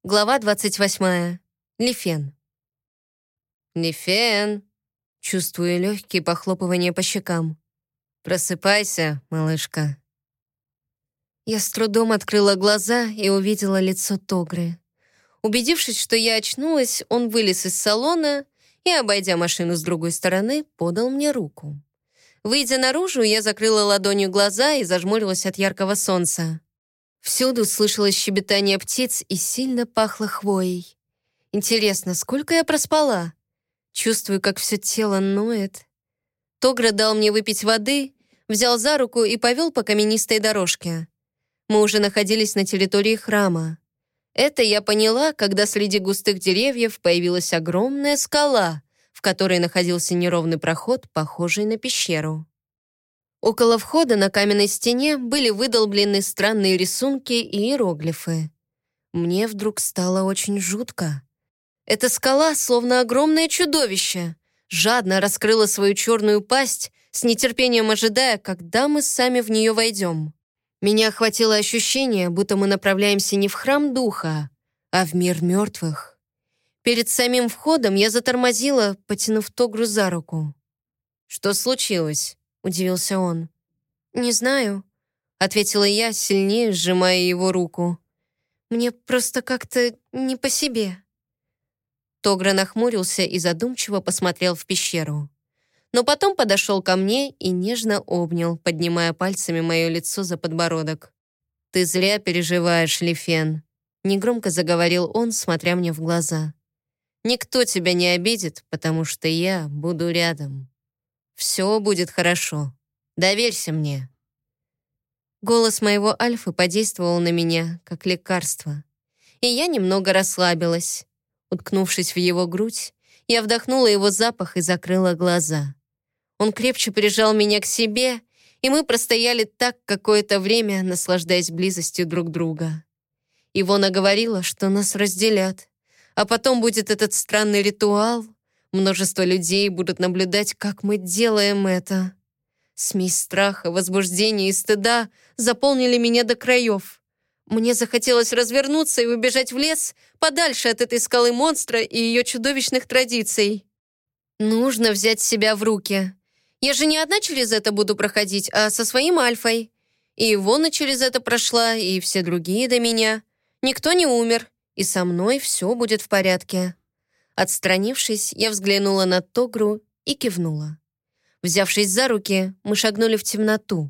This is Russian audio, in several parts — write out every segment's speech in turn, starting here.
Глава 28. Лифен. «Лифен!» Чувствую легкие похлопывания по щекам. «Просыпайся, малышка». Я с трудом открыла глаза и увидела лицо Тогры. Убедившись, что я очнулась, он вылез из салона и, обойдя машину с другой стороны, подал мне руку. Выйдя наружу, я закрыла ладонью глаза и зажмурилась от яркого солнца. Всюду слышалось щебетание птиц и сильно пахло хвоей. Интересно, сколько я проспала? Чувствую, как все тело ноет. Тогра дал мне выпить воды, взял за руку и повел по каменистой дорожке. Мы уже находились на территории храма. Это я поняла, когда среди густых деревьев появилась огромная скала, в которой находился неровный проход, похожий на пещеру. Около входа на каменной стене были выдолблены странные рисунки и иероглифы. Мне вдруг стало очень жутко. Эта скала, словно огромное чудовище, жадно раскрыла свою черную пасть, с нетерпением ожидая, когда мы сами в нее войдем. Меня охватило ощущение, будто мы направляемся не в храм духа, а в мир мертвых. Перед самим входом я затормозила, потянув Тогру за руку. «Что случилось?» — удивился он. «Не знаю», — ответила я, сильнее сжимая его руку. «Мне просто как-то не по себе». Тогра нахмурился и задумчиво посмотрел в пещеру. Но потом подошел ко мне и нежно обнял, поднимая пальцами мое лицо за подбородок. «Ты зря переживаешь, Лифен», — негромко заговорил он, смотря мне в глаза. «Никто тебя не обидит, потому что я буду рядом. Все будет хорошо. Доверься мне». Голос моего Альфы подействовал на меня, как лекарство. И я немного расслабилась. Уткнувшись в его грудь, я вдохнула его запах и закрыла глаза. Он крепче прижал меня к себе, и мы простояли так какое-то время, наслаждаясь близостью друг друга. Ивона говорила, что нас разделят, а потом будет этот странный ритуал. Множество людей будут наблюдать, как мы делаем это. Смесь страха, возбуждения и стыда заполнили меня до краев. Мне захотелось развернуться и убежать в лес, подальше от этой скалы монстра и ее чудовищных традиций. Нужно взять себя в руки. Я же не одна через это буду проходить, а со своим Альфой. И Ивона через это прошла, и все другие до меня. Никто не умер, и со мной все будет в порядке. Отстранившись, я взглянула на Тогру и кивнула. Взявшись за руки, мы шагнули в темноту.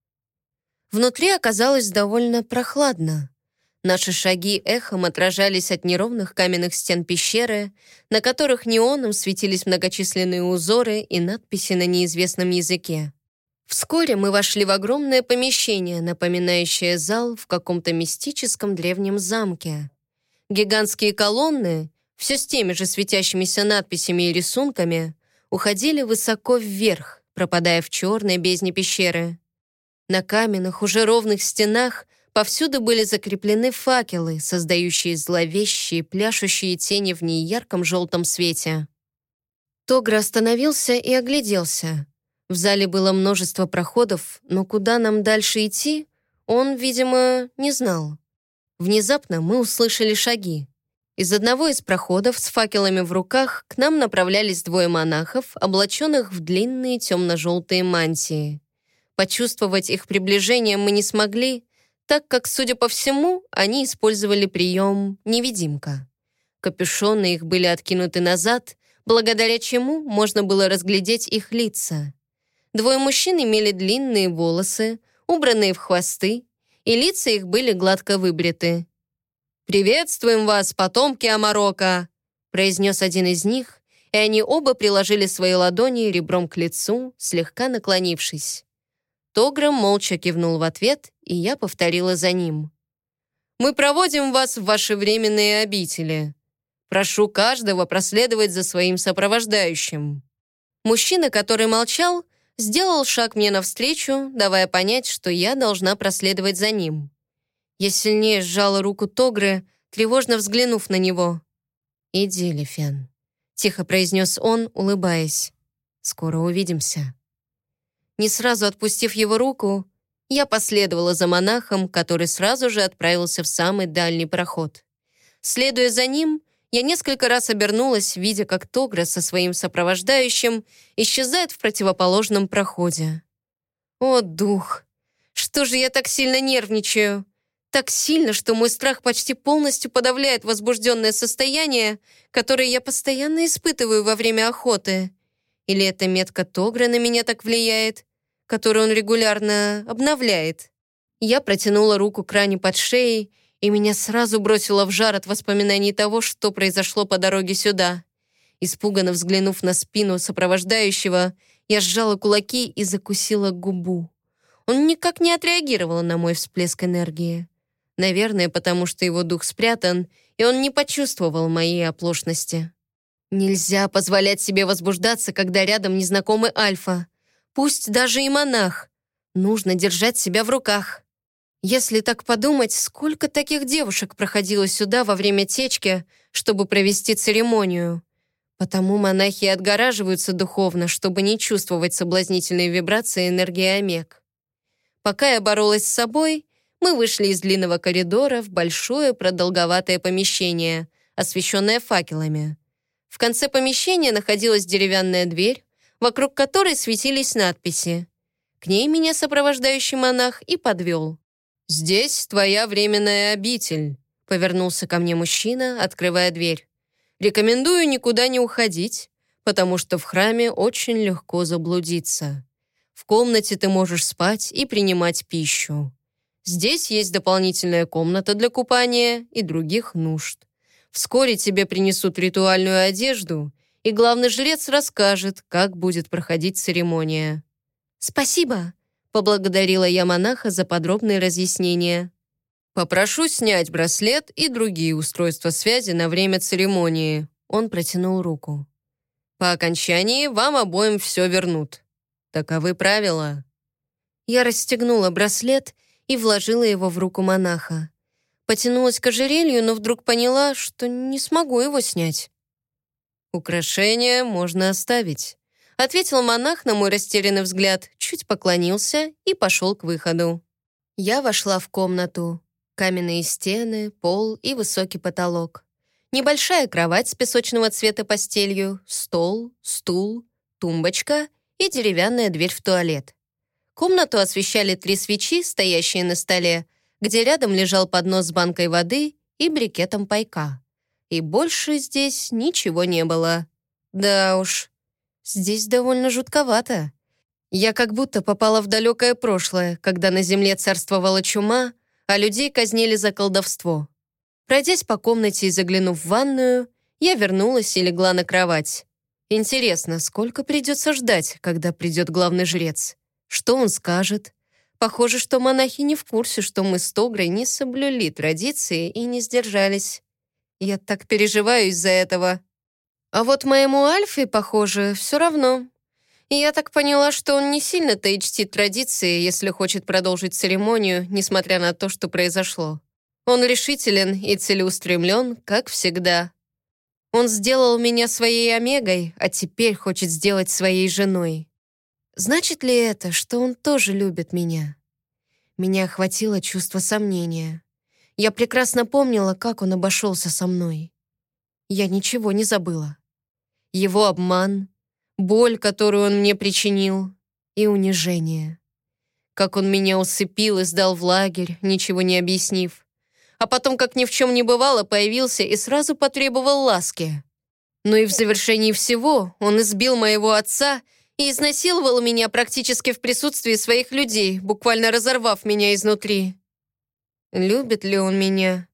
Внутри оказалось довольно прохладно. Наши шаги эхом отражались от неровных каменных стен пещеры, на которых неоном светились многочисленные узоры и надписи на неизвестном языке. Вскоре мы вошли в огромное помещение, напоминающее зал в каком-то мистическом древнем замке. Гигантские колонны, все с теми же светящимися надписями и рисунками, уходили высоко вверх, пропадая в черной бездне пещеры. На каменных, уже ровных стенах повсюду были закреплены факелы, создающие зловещие, пляшущие тени в неярком желтом свете. Тогра остановился и огляделся. В зале было множество проходов, но куда нам дальше идти, он, видимо, не знал. Внезапно мы услышали шаги. Из одного из проходов с факелами в руках к нам направлялись двое монахов, облаченных в длинные темно-желтые мантии. Почувствовать их приближение мы не смогли, так как, судя по всему, они использовали прием «невидимка». Капюшоны их были откинуты назад, благодаря чему можно было разглядеть их лица. Двое мужчин имели длинные волосы, убранные в хвосты, и лица их были гладко выбриты. «Приветствуем вас, потомки Амарока!» произнес один из них, и они оба приложили свои ладони ребром к лицу, слегка наклонившись. Тогра молча кивнул в ответ, и я повторила за ним. «Мы проводим вас в ваши временные обители. Прошу каждого проследовать за своим сопровождающим». Мужчина, который молчал, сделал шаг мне навстречу, давая понять, что я должна проследовать за ним. Я сильнее сжала руку Тогры, тревожно взглянув на него. «Иди, Лифен», — тихо произнес он, улыбаясь. «Скоро увидимся». Не сразу отпустив его руку, я последовала за монахом, который сразу же отправился в самый дальний проход. Следуя за ним, я несколько раз обернулась, видя, как Тогра со своим сопровождающим исчезает в противоположном проходе. О, дух! Что же я так сильно нервничаю? Так сильно, что мой страх почти полностью подавляет возбужденное состояние, которое я постоянно испытываю во время охоты. Или эта метка Тогра на меня так влияет, которую он регулярно обновляет? Я протянула руку к ране под шеей, и меня сразу бросило в жар от воспоминаний того, что произошло по дороге сюда. Испуганно взглянув на спину сопровождающего, я сжала кулаки и закусила губу. Он никак не отреагировал на мой всплеск энергии. Наверное, потому что его дух спрятан, и он не почувствовал моей оплошности. Нельзя позволять себе возбуждаться, когда рядом незнакомый Альфа. Пусть даже и монах. Нужно держать себя в руках. Если так подумать, сколько таких девушек проходило сюда во время течки, чтобы провести церемонию. Потому монахи отгораживаются духовно, чтобы не чувствовать соблазнительные вибрации энергии омег. Пока я боролась с собой, мы вышли из длинного коридора в большое продолговатое помещение, освещенное факелами. В конце помещения находилась деревянная дверь, вокруг которой светились надписи. К ней меня сопровождающий монах и подвел. «Здесь твоя временная обитель», — повернулся ко мне мужчина, открывая дверь. «Рекомендую никуда не уходить, потому что в храме очень легко заблудиться. В комнате ты можешь спать и принимать пищу. Здесь есть дополнительная комната для купания и других нужд. Вскоре тебе принесут ритуальную одежду, и главный жрец расскажет, как будет проходить церемония». «Спасибо», — поблагодарила я монаха за подробные разъяснения. «Попрошу снять браслет и другие устройства связи на время церемонии». Он протянул руку. «По окончании вам обоим все вернут. Таковы правила». Я расстегнула браслет и вложила его в руку монаха. Потянулась к ожерелью, но вдруг поняла, что не смогу его снять. «Украшения можно оставить», — ответил монах на мой растерянный взгляд, чуть поклонился и пошел к выходу. Я вошла в комнату. Каменные стены, пол и высокий потолок. Небольшая кровать с песочного цвета постелью, стол, стул, тумбочка и деревянная дверь в туалет. Комнату освещали 3 свечи, стоящие на столе, где рядом лежал поднос с банкой воды и брикетом пайка. И больше здесь ничего не было. Да уж, здесь довольно жутковато. Я как будто попала в далекое прошлое, когда на земле царствовала чума, а людей казнили за колдовство. Пройдясь по комнате и заглянув в ванную, я вернулась и легла на кровать. Интересно, сколько придется ждать, когда придет главный жрец? Что он скажет? Похоже, что монахи не в курсе, что мы с Тогрой не соблюли традиции и не сдержались. Я так переживаю из-за этого. А вот моему Альфе, похоже, все равно. И я так поняла, что он не сильно-то и чтит традиции, если хочет продолжить церемонию, несмотря на то, что произошло. Он решителен и целеустремлен, как всегда. Он сделал меня своей омегой, а теперь хочет сделать своей женой. Значит ли это, что он тоже любит меня? Меня охватило чувство сомнения. Я прекрасно помнила, как он обошелся со мной. Я ничего не забыла. Его обман, боль, которую он мне причинил, и унижение. Как он меня усыпил и сдал в лагерь, ничего не объяснив. А потом, как ни в чем не бывало, появился и сразу потребовал ласки. Но и в завершении всего он избил моего отца и изнасиловал меня практически в присутствии своих людей, буквально разорвав меня изнутри. Любит ли он меня?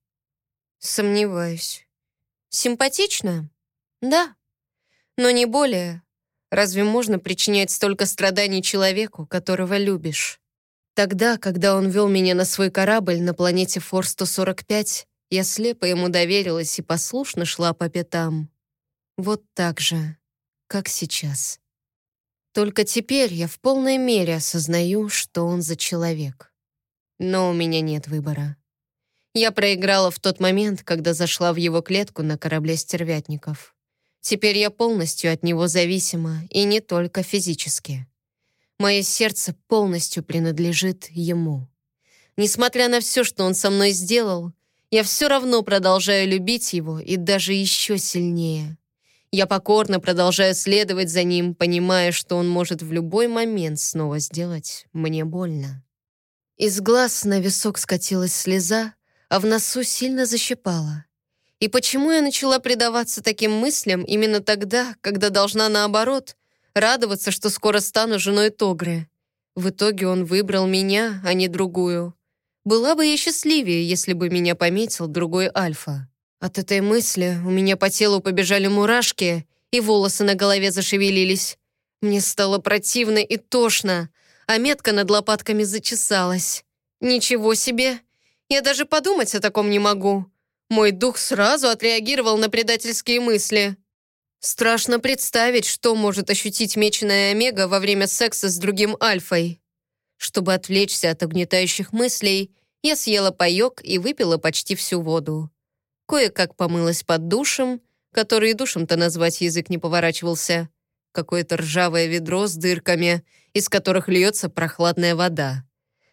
Сомневаюсь. Симпатично? Да. Но не более. Разве можно причинять столько страданий человеку, которого любишь? Тогда, когда он вел меня на свой корабль на планете Фор-145, я слепо ему доверилась и послушно шла по пятам. Вот так же, как сейчас. Только теперь я в полной мере осознаю, что он за человек. Но у меня нет выбора. Я проиграла в тот момент, когда зашла в его клетку на корабле стервятников. Теперь я полностью от него зависима, и не только физически. Мое сердце полностью принадлежит ему. Несмотря на все, что он со мной сделал, я все равно продолжаю любить его и даже еще сильнее. Я покорно продолжаю следовать за ним, понимая, что он может в любой момент снова сделать мне больно. Из глаз на висок скатилась слеза, а в носу сильно защипало. И почему я начала предаваться таким мыслям именно тогда, когда должна, наоборот, радоваться, что скоро стану женой Тогры? В итоге он выбрал меня, а не другую. Была бы я счастливее, если бы меня пометил другой Альфа. От этой мысли у меня по телу побежали мурашки, и волосы на голове зашевелились. Мне стало противно и тошно, а метка над лопатками зачесалась. Ничего себе! Я даже подумать о таком не могу. Мой дух сразу отреагировал на предательские мысли. Страшно представить, что может ощутить меченая Омега во время секса с другим Альфой. Чтобы отвлечься от угнетающих мыслей, я съела паёк и выпила почти всю воду. Кое-как помылась под душем, который душем-то назвать язык не поворачивался. Какое-то ржавое ведро с дырками, из которых льется прохладная вода.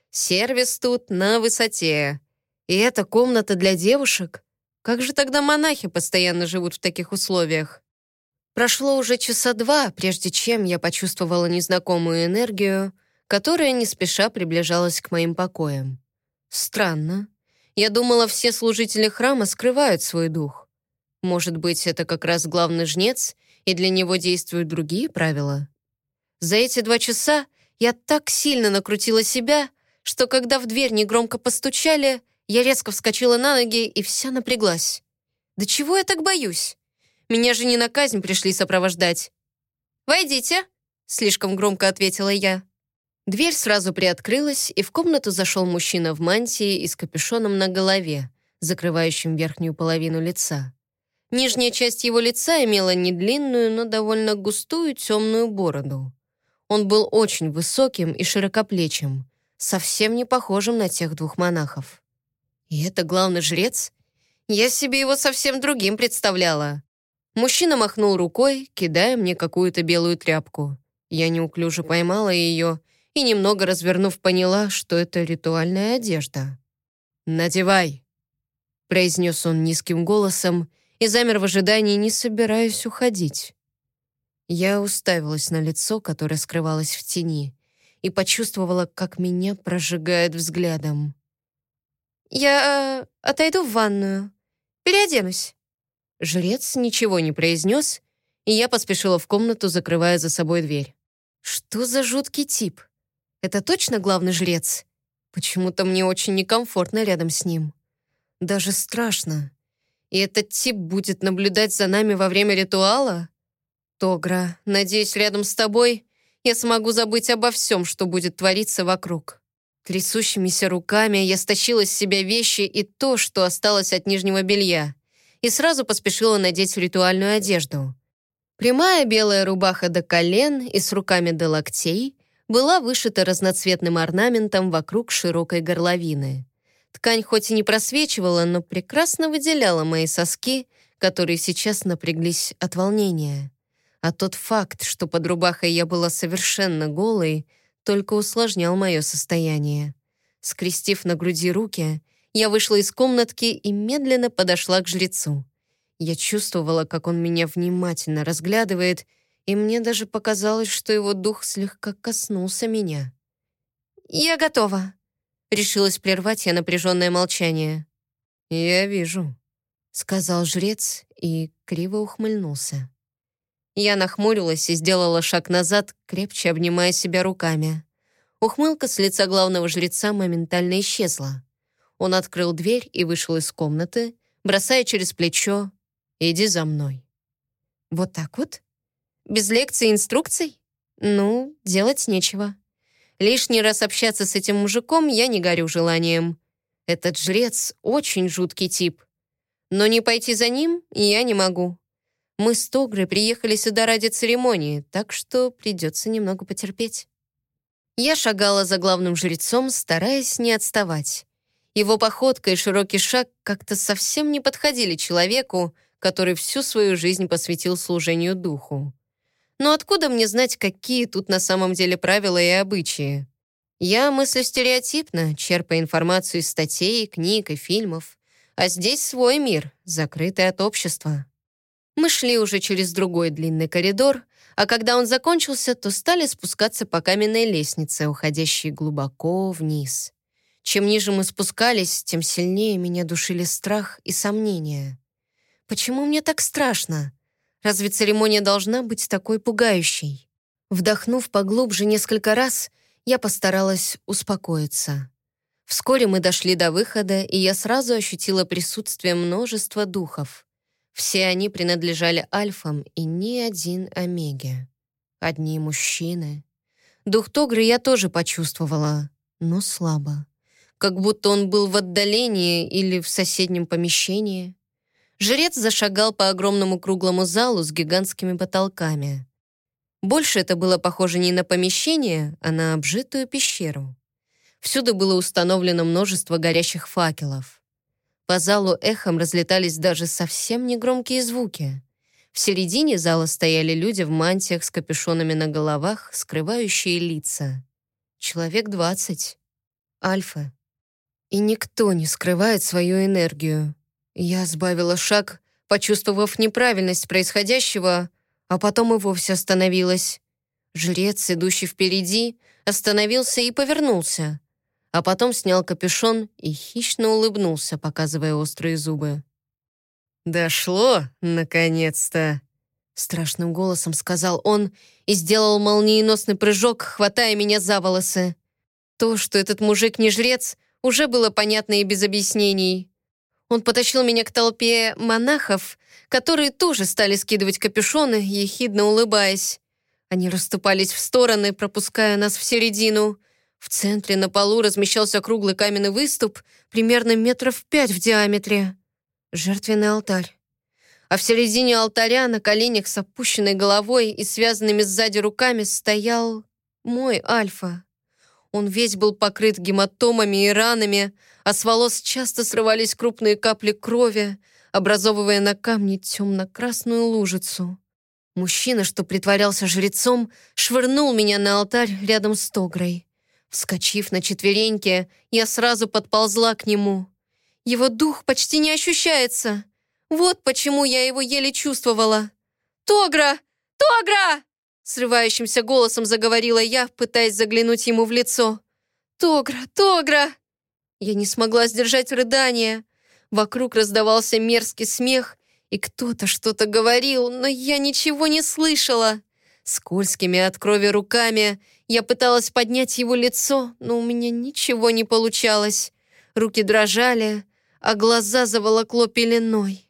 Сервис тут на высоте. И это комната для девушек? Как же тогда монахи постоянно живут в таких условиях? Прошло уже часа 2, прежде чем я почувствовала незнакомую энергию, которая не спеша приближалась к моим покоям. Странно. Я думала, все служители храма скрывают свой дух. Может быть, это как раз главный жнец, и для него действуют другие правила? За эти 2 часа я так сильно накрутила себя, что когда в дверь негромко постучали, я резко вскочила на ноги и вся напряглась. Да чего я так боюсь? Меня же не на казнь пришли сопровождать. «Войдите», — слишком громко ответила я. Дверь сразу приоткрылась, и в комнату зашел мужчина в мантии и с капюшоном на голове, закрывающим верхнюю половину лица. Нижняя часть его лица имела не длинную, но довольно густую темную бороду. Он был очень высоким и широкоплечим, совсем не похожим на тех 2 монахов. И это главный жрец? Я себе его совсем другим представляла. Мужчина махнул рукой, кидая мне какую-то белую тряпку. Я неуклюже поймала ее и, немного развернув, поняла, что это ритуальная одежда. «Надевай», — произнес он низким голосом и замер в ожидании, не собираясь уходить. Я уставилась на лицо, которое скрывалось в тени, и почувствовала, как меня прожигает взглядом. «Я отойду в ванную. Переоденусь». Жрец ничего не произнес, и я поспешила в комнату, закрывая за собой дверь. Что за жуткий тип? Это точно главный жрец? Почему-то мне очень некомфортно рядом с ним. Даже страшно. И этот тип будет наблюдать за нами во время ритуала? Тогра, надеюсь, рядом с тобой я смогу забыть обо всем, что будет твориться вокруг. Трясущимися руками я стащила с себя вещи и то, что осталось от нижнего белья, и сразу поспешила надеть ритуальную одежду. Прямая белая рубаха до колен и с руками до локтей была вышита разноцветным орнаментом вокруг широкой горловины. Ткань хоть и не просвечивала, но прекрасно выделяла мои соски, которые сейчас напряглись от волнения. А тот факт, что под рубахой я была совершенно голой, только усложнял мое состояние. Скрестив на груди руки, я вышла из комнатки и медленно подошла к жрецу. Я чувствовала, как он меня внимательно разглядывает, и мне даже показалось, что его дух слегка коснулся меня. «Я готова», — решилась прервать я напряженное молчание. «Я вижу», — сказал жрец и криво ухмыльнулся. Я нахмурилась и сделала шаг назад, крепче обнимая себя руками. Ухмылка с лица главного жреца моментально исчезла. Он открыл дверь и вышел из комнаты, бросая через плечо: «Иди за мной». Вот так вот? Без лекций и инструкций? Ну, делать нечего. Лишний раз общаться с этим мужиком я не горю желанием. Этот жрец очень жуткий тип. Но не пойти за ним я не могу. Мы с Тогрой приехали сюда ради церемонии, так что придется немного потерпеть. Я шагала за главным жрецом, стараясь не отставать. Его походка и широкий шаг как-то совсем не подходили человеку, который всю свою жизнь посвятил служению духу. Но откуда мне знать, какие тут на самом деле правила и обычаи? Я мыслю стереотипно, черпая информацию из статей, книг и фильмов, А здесь свой мир, закрытый от общества. Мы шли уже через другой длинный коридор, а когда он закончился, то стали спускаться по каменной лестнице, уходящей глубоко вниз. Чем ниже мы спускались, тем сильнее меня душили страх и сомнения. Почему мне так страшно? Разве церемония должна быть такой пугающей? Вдохнув поглубже несколько раз, я постаралась успокоиться. Вскоре мы дошли до выхода, и я сразу ощутила присутствие множества духов. Все они принадлежали альфам, и ни один омеге. Одни мужчины. Дух Тогры я тоже почувствовала, но слабо. Как будто он был в отдалении или в соседнем помещении. Жрец зашагал по огромному круглому залу с гигантскими потолками. Больше это было похоже не на помещение, а на обжитую пещеру. Всюду было установлено множество горящих факелов. По залу эхом разлетались даже совсем негромкие звуки. В середине зала стояли люди в мантиях с капюшонами на головах, скрывающие лица. Человек 20. Альфы. И никто не скрывает свою энергию. Я сбавила шаг, почувствовав неправильность происходящего, а потом и вовсе остановилась. Жрец, идущий впереди, остановился и повернулся, а потом снял капюшон и хищно улыбнулся, показывая острые зубы. «Дошло, наконец-то!» Страшным голосом сказал он и сделал молниеносный прыжок, хватая меня за волосы. То, что этот мужик не жрец, уже было понятно и без объяснений. Он потащил меня к толпе монахов, которые тоже стали скидывать капюшоны, ехидно улыбаясь. Они расступались в стороны, пропуская нас в середину. В центре на полу размещался круглый каменный выступ, примерно 5 метров в диаметре. Жертвенный алтарь. А в середине алтаря на коленях с опущенной головой и связанными сзади руками стоял мой Альфа. Он весь был покрыт гематомами и ранами, а с волос часто срывались крупные капли крови, образовывая на камне темно-красную лужицу. Мужчина, что притворялся жрецом, швырнул меня на алтарь рядом с Тогрой. Вскочив на четвереньки, я сразу подползла к нему. Его дух почти не ощущается. Вот почему я его еле чувствовала. «Тогра! Тогра!» Срывающимся голосом заговорила я, пытаясь заглянуть ему в лицо. «Тогра! Тогра!» Я не смогла сдержать рыдания. Вокруг раздавался мерзкий смех, и кто-то что-то говорил, но я ничего не слышала. Скользкими от крови руками я пыталась поднять его лицо, но у меня ничего не получалось. Руки дрожали, а глаза заволокло пеленой.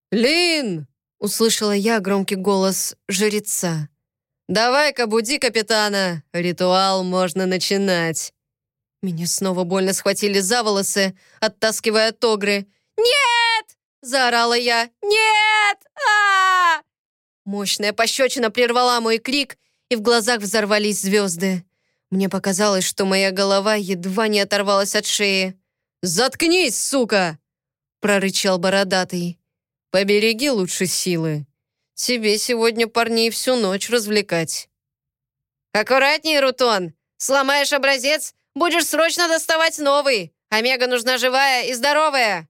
«Лин!» — услышала я громкий голос жреца. «Давай-ка буди капитана, ритуал можно начинать». Меня снова больно схватили за волосы, оттаскивая от Тогры. «Нет!» — заорала я. «Нет! А-а-а!» Мощная пощечина прервала мой крик, и в глазах взорвались звезды. Мне показалось, что моя голова едва не оторвалась от шеи. «Заткнись, сука!» — прорычал бородатый. «Побереги лучше силы. Тебе сегодня парней всю ночь развлекать». «Аккуратнее, Рутон! Сломаешь образец, будешь срочно доставать новый. Омега нужна живая и здоровая!»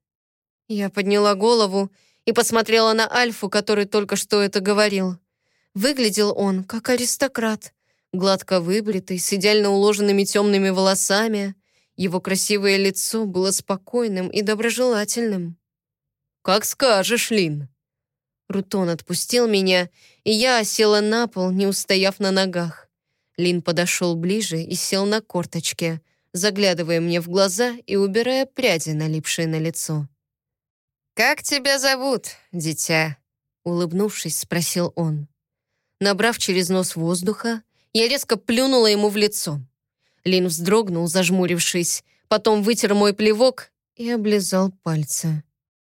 Я подняла голову и посмотрела на Альфу, который только что это говорил. Выглядел он как аристократ, гладко выбритый, с идеально уложенными темными волосами. Его красивое лицо было спокойным и доброжелательным. «Как скажешь, Лин». Рутон отпустил меня, и я осела на пол, не устояв на ногах. Лин подошел ближе и сел на корточке, заглядывая мне в глаза и убирая пряди, налипшие на лицо. «Как тебя зовут, дитя?» Улыбнувшись, спросил он. Набрав через нос воздуха, я резко плюнула ему в лицо. Лин вздрогнул, зажмурившись, потом вытер мой плевок и облизал пальцы.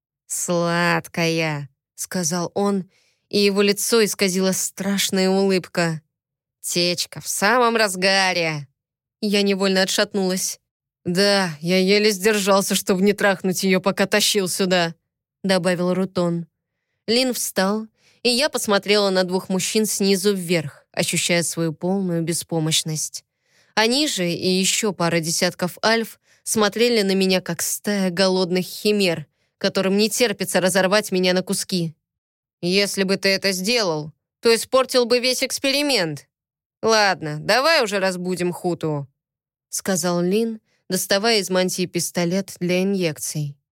«Сладкая», — сказал он, и его лицо исказила страшная улыбка. «Течка в самом разгаре». Я невольно отшатнулась. «Да, я еле сдержался, чтобы не трахнуть ее, пока тащил сюда», — добавил Рутон. Лин встал, и я посмотрела на двух мужчин снизу вверх, ощущая свою полную беспомощность. Они же и еще пара десятков альф смотрели на меня, как стая голодных химер, которым не терпится разорвать меня на куски. Если бы ты это сделал, то испортил бы весь эксперимент. Ладно, давай уже разбудим Хуту, сказал Лин, доставая из мантии пистолет для инъекций.